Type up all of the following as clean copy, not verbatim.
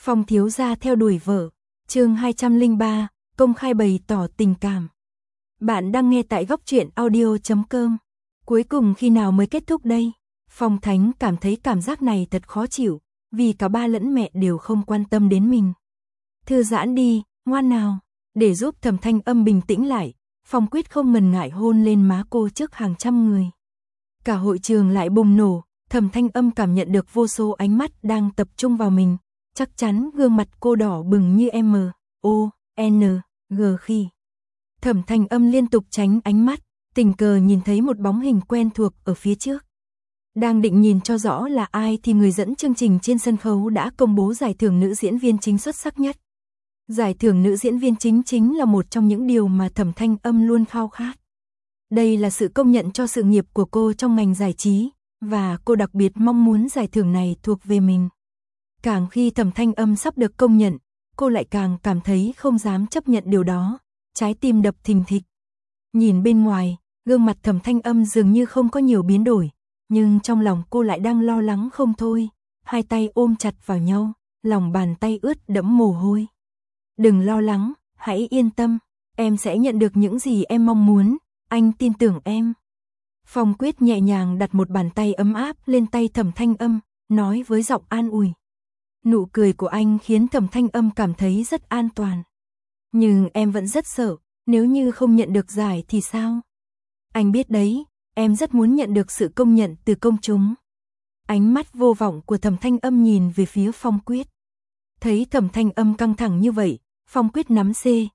Phong thiếu gia theo đuổi vợ, chương 203, công khai bày tỏ tình cảm. Bạn đang nghe tại góc truyện audio.com. Cuối cùng khi nào mới kết thúc đây? Phong Thánh cảm thấy cảm giác này thật khó chịu, vì cả ba lẫn mẹ đều không quan tâm đến mình. Thư giãn đi, ngoan nào. Để giúp Thẩm Thanh Âm bình tĩnh lại, Phong quyết không ngần ngại hôn lên má cô trước hàng trăm người. Cả hội trường lại bùng nổ, Thẩm Thanh Âm cảm nhận được vô số ánh mắt đang tập trung vào mình. Chắc chắn gương mặt cô đỏ bừng như M.O.N.G khi Thẩm Thanh Âm liên tục tránh ánh mắt, tình cờ nhìn thấy một bóng hình quen thuộc ở phía trước. Đang định nhìn cho rõ là ai thì người dẫn chương trình trên sân khấu đã công bố giải thưởng nữ diễn viên chính xuất sắc nhất. Giải thưởng nữ diễn viên chính chính là một trong những điều mà Thẩm Thanh Âm luôn khao khát. Đây là sự công nhận cho sự nghiệp của cô trong ngành giải trí, và cô đặc biệt mong muốn giải thưởng này thuộc về mình. Càng khi Thẩm Thanh Âm sắp được công nhận, cô lại càng cảm thấy không dám chấp nhận điều đó, trái tim đập thình thịch. Nhìn bên ngoài, gương mặt Thẩm Thanh Âm dường như không có nhiều biến đổi, nhưng trong lòng cô lại đang lo lắng không thôi, hai tay ôm chặt vào nhau, lòng bàn tay ướt đẫm mồ hôi. Đừng lo lắng, hãy yên tâm, em sẽ nhận được những gì em mong muốn, anh tin tưởng em. Phong Quyết nhẹ nhàng đặt một bàn tay ấm áp lên tay Thẩm Thanh Âm, nói với giọng an ủi. Nụ cười của anh khiến Thẩm Thanh Âm cảm thấy rất an toàn. Nhưng em vẫn rất sợ, nếu như không nhận được giải thì sao? Anh biết đấy, em rất muốn nhận được sự công nhận từ công chúng. Ánh mắt vô vọng của Thẩm Thanh Âm nhìn về phía Phong Quyết. Thấy Thẩm Thanh Âm căng thẳng như vậy, Phong Quyết nắm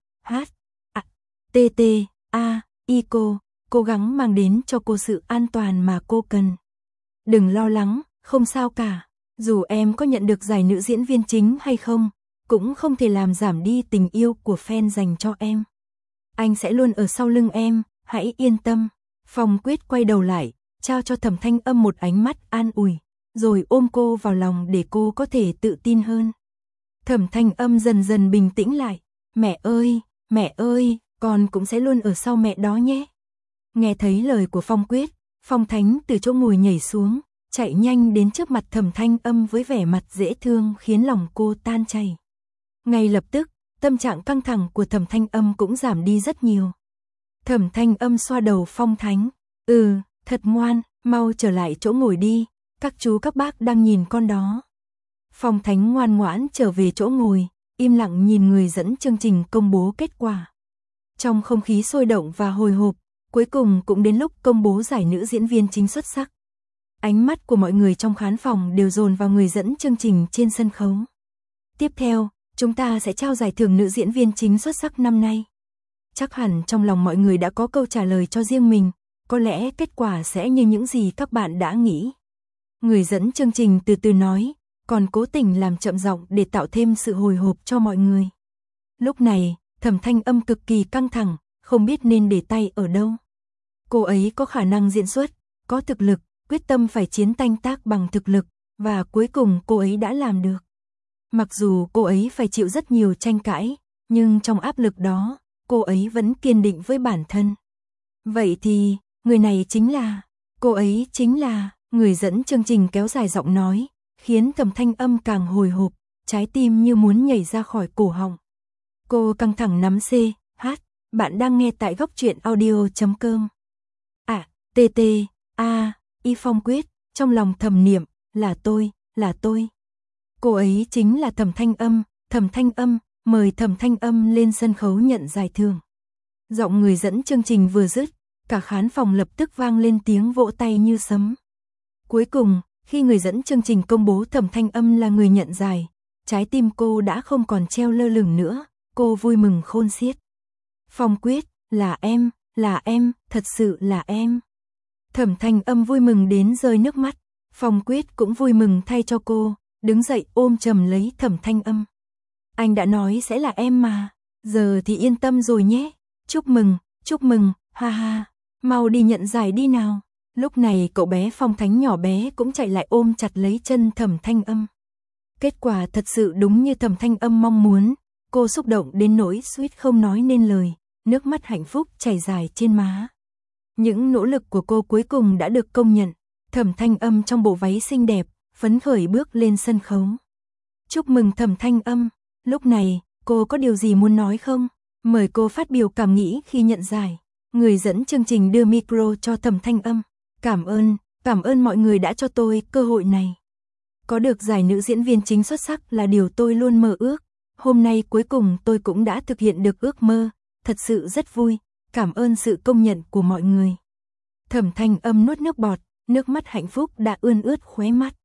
C.H.A.T.T.A. cô, cố gắng mang đến cho cô sự an toàn mà cô cần. Đừng lo lắng, không sao cả. Dù em có nhận được giải nữ diễn viên chính hay không, cũng không thể làm giảm đi tình yêu của fan dành cho em. Anh sẽ luôn ở sau lưng em, hãy yên tâm. Phong Quyết quay đầu lại, trao cho Thẩm Thanh Âm một ánh mắt an ủi, rồi ôm cô vào lòng để cô có thể tự tin hơn. Thẩm Thanh Âm dần dần bình tĩnh lại. Mẹ ơi, con cũng sẽ luôn ở sau mẹ đó nhé. Nghe thấy lời của Phong Quyết, Phong Thánh từ chỗ ngồi nhảy xuống, chạy nhanh đến trước mặt Thẩm Thanh Âm với vẻ mặt dễ thương khiến lòng cô tan chảy. Ngay lập tức, tâm trạng căng thẳng của Thẩm Thanh Âm cũng giảm đi rất nhiều. Thẩm Thanh Âm xoa đầu Phong Thánh. Thật ngoan, mau trở lại chỗ ngồi đi, các chú các bác đang nhìn con đó. Phong Thánh ngoan ngoãn trở về chỗ ngồi, im lặng nhìn người dẫn chương trình công bố kết quả. Trong không khí sôi động và hồi hộp, cuối cùng cũng đến lúc công bố giải nữ diễn viên chính xuất sắc. Ánh mắt của mọi người trong khán phòng đều dồn vào người dẫn chương trình trên sân khấu. Tiếp theo, chúng ta sẽ trao giải thưởng nữ diễn viên chính xuất sắc năm nay. Chắc hẳn trong lòng mọi người đã có câu trả lời cho riêng mình, có lẽ kết quả sẽ như những gì các bạn đã nghĩ. Người dẫn chương trình từ từ nói, còn cố tình làm chậm giọng để tạo thêm sự hồi hộp cho mọi người. Lúc này, Thẩm Thanh Âm cực kỳ căng thẳng, không biết nên để tay ở đâu. Cô ấy có khả năng diễn xuất, có thực lực, quyết tâm phải chiến tanh tác bằng thực lực, và cuối cùng cô ấy đã làm được. Mặc dù cô ấy phải chịu rất nhiều tranh cãi, nhưng trong áp lực đó, cô ấy vẫn kiên định với bản thân. Vậy thì, người này chính là, cô ấy chính là, người dẫn chương trình kéo dài giọng nói, khiến Thẩm Thanh Âm càng hồi hộp, trái tim như muốn nhảy ra khỏi cổ họng. Cô căng thẳng nắm C.H. Bạn đang nghe tại góc truyện audio.com. Phong Quyết, trong lòng thầm niệm, là tôi. Cô ấy chính là Thẩm Thanh Âm, mời Thẩm Thanh Âm lên sân khấu nhận giải thưởng. Giọng người dẫn chương trình vừa dứt, cả khán phòng lập tức vang lên tiếng vỗ tay như sấm. Cuối cùng, khi người dẫn chương trình công bố Thẩm Thanh Âm là người nhận giải, trái tim cô đã không còn treo lơ lửng nữa, cô vui mừng khôn xiết. Phong Quyết, là em, thật sự là em. Thẩm Thanh Âm vui mừng đến rơi nước mắt, Phong Quyết cũng vui mừng thay cho cô, đứng dậy ôm chầm lấy Thẩm Thanh Âm. Anh đã nói sẽ là em mà, giờ thì yên tâm rồi nhé, chúc mừng, ha ha, mau đi nhận giải đi nào. Lúc này cậu bé Phong Thánh nhỏ bé cũng chạy lại ôm chặt lấy chân Thẩm Thanh Âm. Kết quả thật sự đúng như Thẩm Thanh Âm mong muốn, cô xúc động đến nỗi suýt không nói nên lời, nước mắt hạnh phúc chảy dài trên má. Những nỗ lực của cô cuối cùng đã được công nhận, Thẩm Thanh Âm trong bộ váy xinh đẹp, phấn khởi bước lên sân khấu. Chúc mừng Thẩm Thanh Âm. Lúc này, cô có điều gì muốn nói không? Mời cô phát biểu cảm nghĩ khi nhận giải. Người dẫn chương trình đưa micro cho Thẩm Thanh Âm. Cảm ơn mọi người đã cho tôi cơ hội này. Có được giải nữ diễn viên chính xuất sắc là điều tôi luôn mơ ước. Hôm nay cuối cùng tôi cũng đã thực hiện được ước mơ, thật sự rất vui, cảm ơn sự công nhận của mọi người. Thẩm Thanh Âm nuốt nước bọt, nước mắt hạnh phúc đã ươn ướt khóe mắt.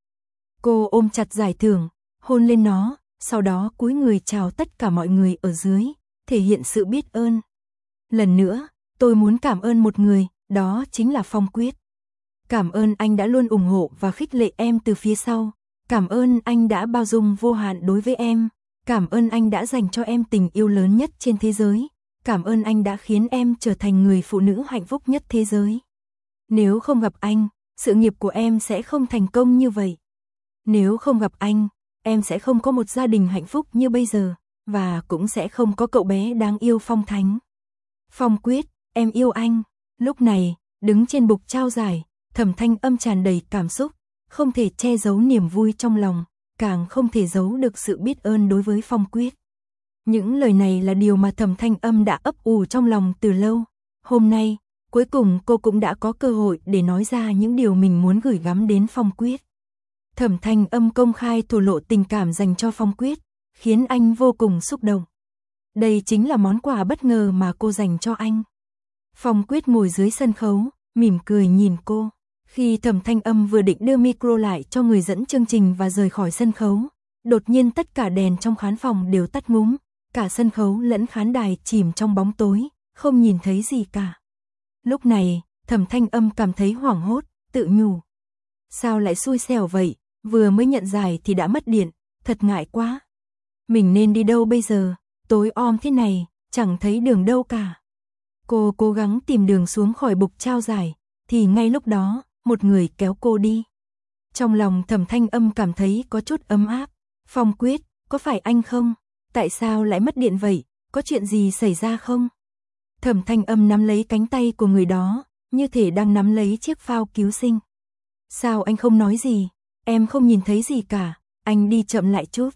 Cô ôm chặt giải thưởng, hôn lên nó, sau đó cúi người chào tất cả mọi người ở dưới, thể hiện sự biết ơn. Lần nữa, tôi muốn cảm ơn một người, đó chính là Phong Quyết. Cảm ơn anh đã luôn ủng hộ và khích lệ em từ phía sau. Cảm ơn anh đã bao dung vô hạn đối với em. Cảm ơn anh đã dành cho em tình yêu lớn nhất trên thế giới. Cảm ơn anh đã khiến em trở thành người phụ nữ hạnh phúc nhất thế giới. Nếu không gặp anh, sự nghiệp của em sẽ không thành công như vậy. Nếu không gặp anh, em sẽ không có một gia đình hạnh phúc như bây giờ, và cũng sẽ không có cậu bé đáng yêu Phong Thánh. Phong Quyết, em yêu anh. Lúc này, đứng trên bục trao giải, Thẩm Thanh Âm tràn đầy cảm xúc, không thể che giấu niềm vui trong lòng, càng không thể giấu được sự biết ơn đối với Phong Quyết. Những lời này là điều mà Thẩm Thanh Âm đã ấp ủ trong lòng từ lâu. Hôm nay, cuối cùng cô cũng đã có cơ hội để nói ra những điều mình muốn gửi gắm đến Phong Quyết. Thẩm Thanh Âm công khai thổ lộ tình cảm dành cho Phong Quyết, khiến anh vô cùng xúc động. Đây chính là món quà bất ngờ mà cô dành cho anh. Phong Quyết ngồi dưới sân khấu, mỉm cười nhìn cô. Khi Thẩm Thanh Âm vừa định đưa micro lại cho người dẫn chương trình và rời khỏi sân khấu, đột nhiên tất cả đèn trong khán phòng đều tắt ngúm, cả sân khấu lẫn khán đài chìm trong bóng tối, không nhìn thấy gì cả. Lúc này, Thẩm Thanh Âm cảm thấy hoảng hốt, tự nhủ. Sao lại xui xẻo vậy, vừa mới nhận giải thì đã mất điện, thật ngại quá. Mình nên đi đâu bây giờ, tối om thế này, chẳng thấy đường đâu cả. Cô cố gắng tìm đường xuống khỏi bục trao giải, thì ngay lúc đó, một người kéo cô đi. Trong lòng Thẩm Thanh Âm cảm thấy có chút ấm áp. Phong Quyết, có phải anh không? Tại sao lại mất điện vậy? Có chuyện gì xảy ra không? Thẩm Thanh Âm nắm lấy cánh tay của người đó, như thể đang nắm lấy chiếc phao cứu sinh. Sao anh không nói gì? Em không nhìn thấy gì cả, anh đi chậm lại chút.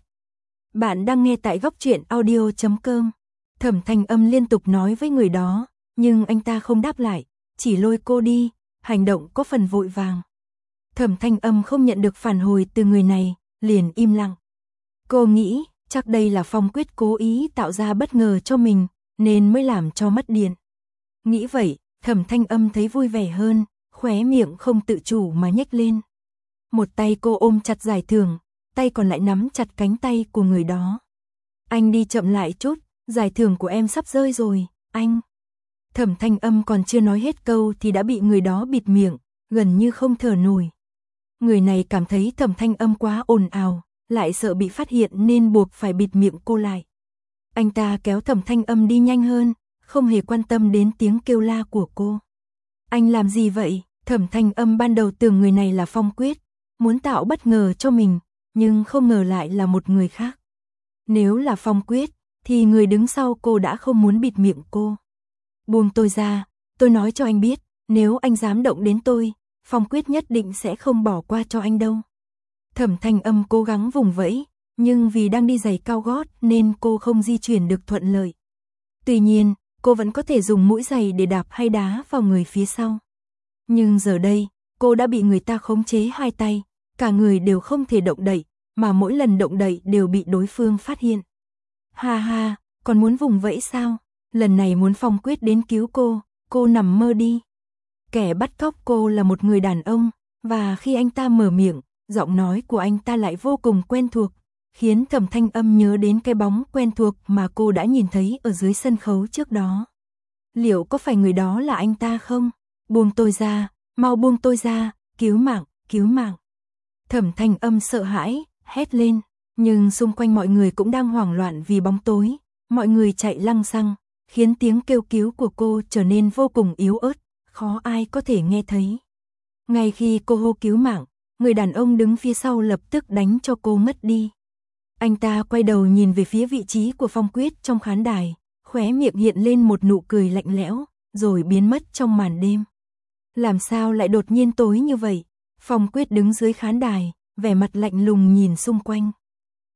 Bạn đang nghe tại Góc Truyện Audio.com. Thẩm Thanh Âm liên tục nói với người đó, nhưng anh ta không đáp lại, chỉ lôi cô đi, hành động có phần vội vàng. Thẩm Thanh Âm không nhận được phản hồi từ người này, liền im lặng. Cô nghĩ, chắc đây là Phong Quyết cố ý tạo ra bất ngờ cho mình, nên mới làm cho mất điện. Nghĩ vậy, Thẩm Thanh Âm thấy vui vẻ hơn, khóe miệng không tự chủ mà nhếch lên. Một tay cô ôm chặt giải thưởng, tay còn lại nắm chặt cánh tay của người đó. Anh đi chậm lại chút, giải thưởng của em sắp rơi rồi, anh. Thẩm Thanh Âm còn chưa nói hết câu thì đã bị người đó bịt miệng, gần như không thở nổi. Người này cảm thấy Thẩm Thanh Âm quá ồn ào, lại sợ bị phát hiện nên buộc phải bịt miệng cô lại. Anh ta kéo Thẩm Thanh Âm đi nhanh hơn, không hề quan tâm đến tiếng kêu la của cô. Anh làm gì vậy? Thẩm Thanh Âm ban đầu tưởng người này là Phong Quyết, muốn tạo bất ngờ cho mình, nhưng không ngờ lại là một người khác. Nếu là Phong Quyết, thì người đứng sau cô đã không muốn bịt miệng cô. Buông tôi ra, tôi nói cho anh biết, nếu anh dám động đến tôi, Phong Quyết nhất định sẽ không bỏ qua cho anh đâu. Thẩm Thanh Âm cố gắng vùng vẫy, nhưng vì đang đi giày cao gót nên cô không di chuyển được thuận lợi. Tuy nhiên, cô vẫn có thể dùng mũi giày để đạp hay đá vào người phía sau. Nhưng giờ đây, cô đã bị người ta khống chế hai tay, cả người đều không thể động đậy, mà mỗi lần động đậy đều bị đối phương phát hiện. Ha ha, còn muốn vùng vẫy sao? Lần này muốn Phong Quyết đến cứu cô nằm mơ đi. Kẻ bắt cóc cô là một người đàn ông, và khi anh ta mở miệng, giọng nói của anh ta lại vô cùng quen thuộc, khiến Thẩm Thanh Âm nhớ đến cái bóng quen thuộc mà cô đã nhìn thấy ở dưới sân khấu trước đó. Liệu có phải người đó là anh ta không? Buông tôi ra, mau buông tôi ra, cứu mạng, cứu mạng. Thẩm Thanh Âm sợ hãi, hét lên, nhưng xung quanh mọi người cũng đang hoảng loạn vì bóng tối, mọi người chạy lăng xăng, khiến tiếng kêu cứu của cô trở nên vô cùng yếu ớt, khó ai có thể nghe thấy. Ngay khi cô hô cứu mạng, người đàn ông đứng phía sau lập tức đánh cho cô ngất đi. Anh ta quay đầu nhìn về phía vị trí của Phong Quyết trong khán đài, khóe miệng hiện lên một nụ cười lạnh lẽo, rồi biến mất trong màn đêm. Làm sao lại đột nhiên tối như vậy? Phong Quyết đứng dưới khán đài, vẻ mặt lạnh lùng nhìn xung quanh.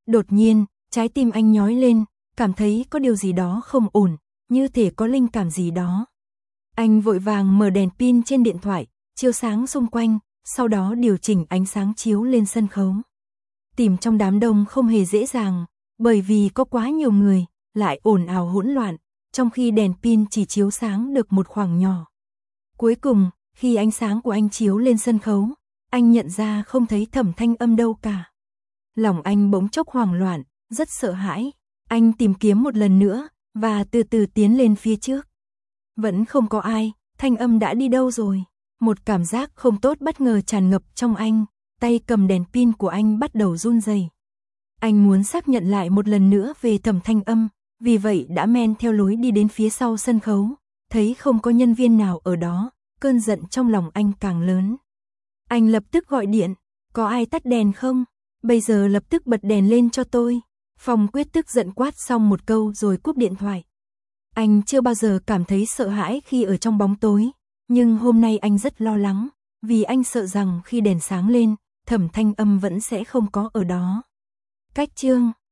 Đột nhiên, trái tim anh nhói lên, cảm thấy có điều gì đó không ổn, như thể có linh cảm gì đó. Anh vội vàng mở đèn pin trên điện thoại, chiếu sáng xung quanh, sau đó điều chỉnh ánh sáng chiếu lên sân khấu. Tìm trong đám đông không hề dễ dàng, bởi vì có quá nhiều người, lại ồn ào hỗn loạn, trong khi đèn pin chỉ chiếu sáng được một khoảng nhỏ. Cuối cùng, khi ánh sáng của anh chiếu lên sân khấu, anh nhận ra không thấy Thẩm Thanh Âm đâu cả. Lòng anh bỗng chốc hoảng loạn, rất sợ hãi. Anh tìm kiếm một lần nữa, và từ từ tiến lên phía trước. Vẫn không có ai, Thanh Âm đã đi đâu rồi? Một cảm giác không tốt bất ngờ tràn ngập trong anh, tay cầm đèn pin của anh bắt đầu run rẩy. Anh muốn xác nhận lại một lần nữa về Thẩm Thanh Âm, vì vậy đã men theo lối đi đến phía sau sân khấu, thấy không có nhân viên nào ở đó, cơn giận trong lòng anh càng lớn. Anh lập tức gọi điện, có ai tắt đèn không? Bây giờ lập tức bật đèn lên cho tôi. Phong Quyết tức giận quát xong một câu rồi cúp điện thoại. Anh chưa bao giờ cảm thấy sợ hãi khi ở trong bóng tối, nhưng hôm nay anh rất lo lắng, vì anh sợ rằng khi đèn sáng lên, Thẩm Thanh Âm vẫn sẽ không có ở đó. Cách chương